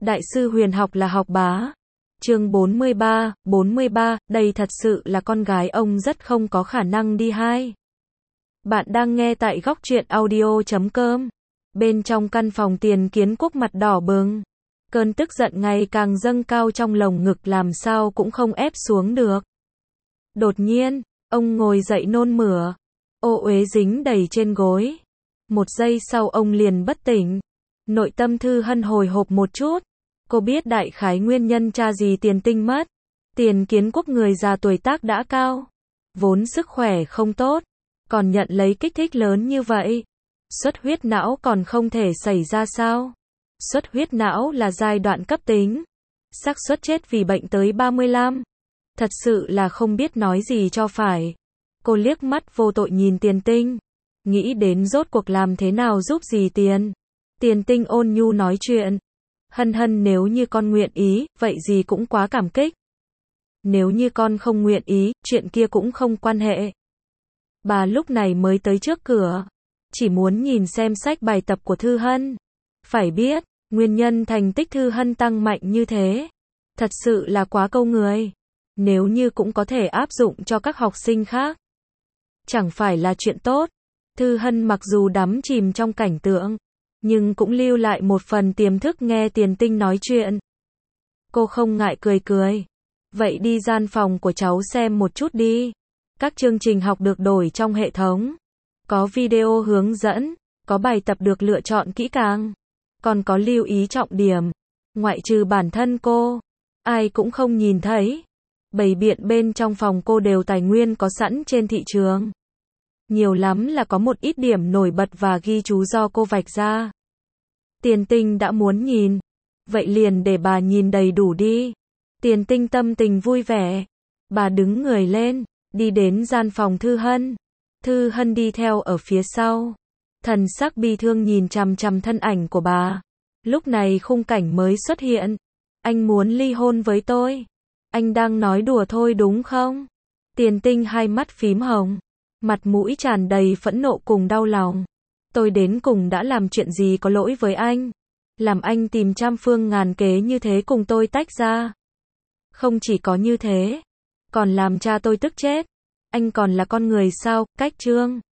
Đại sư huyền học là học bá. Chương 43, đây thật sự là con gái ông rất không có khả năng đi hai. Bạn đang nghe tại góc truyện audio.com. Bên trong căn phòng Tiền Kiến Quốc mặt đỏ bừng. Cơn tức giận ngày càng dâng cao trong lồng ngực làm sao cũng không ép xuống được. Đột nhiên, ông ngồi dậy nôn mửa. Ô uế dính đầy trên gối. Một giây sau ông liền bất tỉnh. Nội tâm Thư Hân hồi hộp một chút. Cô biết đại khái nguyên nhân cha dì Tiền Tinh mất. Tiền Kiến Quốc người già tuổi tác đã cao. Vốn sức khỏe không tốt. Còn nhận lấy kích thích lớn như vậy. Xuất huyết não còn không thể xảy ra sao? Xuất huyết não là giai đoạn cấp tính. Xác suất chết vì bệnh tới 35. Thật sự là không biết nói gì cho phải. Cô liếc mắt vô tội nhìn Tiền Tinh. Nghĩ đến rốt cuộc làm thế nào giúp dì Tiền. Tiền Tinh ôn nhu nói chuyện. Hân Hân, nếu như con nguyện ý, vậy dì cũng quá cảm kích. Nếu như con không nguyện ý, chuyện kia cũng không quan hệ. Bà lúc này mới tới trước cửa. Chỉ muốn nhìn xem sách bài tập của Thư Hân. Phải biết, nguyên nhân thành tích Thư Hân tăng mạnh như thế. Thật sự là quá câu người. Nếu như cũng có thể áp dụng cho các học sinh khác. Chẳng phải là chuyện tốt. Thư Hân mặc dù đắm chìm trong cảnh tượng. Nhưng cũng lưu lại một phần tiềm thức nghe Tiền Tinh nói chuyện. Cô không ngại cười cười. Vậy đi gian phòng của cháu xem một chút đi. Các chương trình học được đổi trong hệ thống. Có video hướng dẫn. Có bài tập được lựa chọn kỹ càng. Còn có lưu ý trọng điểm. Ngoại trừ bản thân cô. Ai cũng không nhìn thấy. Bày biện bên trong phòng cô đều tài nguyên có sẵn trên thị trường. Nhiều lắm là có một ít điểm nổi bật và ghi chú do cô vạch ra. Tiền Tinh đã muốn nhìn. Vậy liền để bà nhìn đầy đủ đi. Tiền Tinh tâm tình vui vẻ. Bà đứng người lên. Đi đến gian phòng Thư Hân. Thư Hân đi theo ở phía sau. Thần sắc bi thương nhìn chằm chằm thân ảnh của bà. Lúc này khung cảnh mới xuất hiện. Anh muốn ly hôn với tôi. Anh đang nói đùa thôi đúng không? Tiền Tinh hai mắt phím hồng. Mặt mũi tràn đầy phẫn nộ cùng đau lòng. Tôi đến cùng đã làm chuyện gì có lỗi với anh? Làm anh tìm trăm phương ngàn kế như thế cùng tôi tách ra. Không chỉ có như thế. Còn làm cha tôi tức chết. Anh còn là con người sao? Cách chương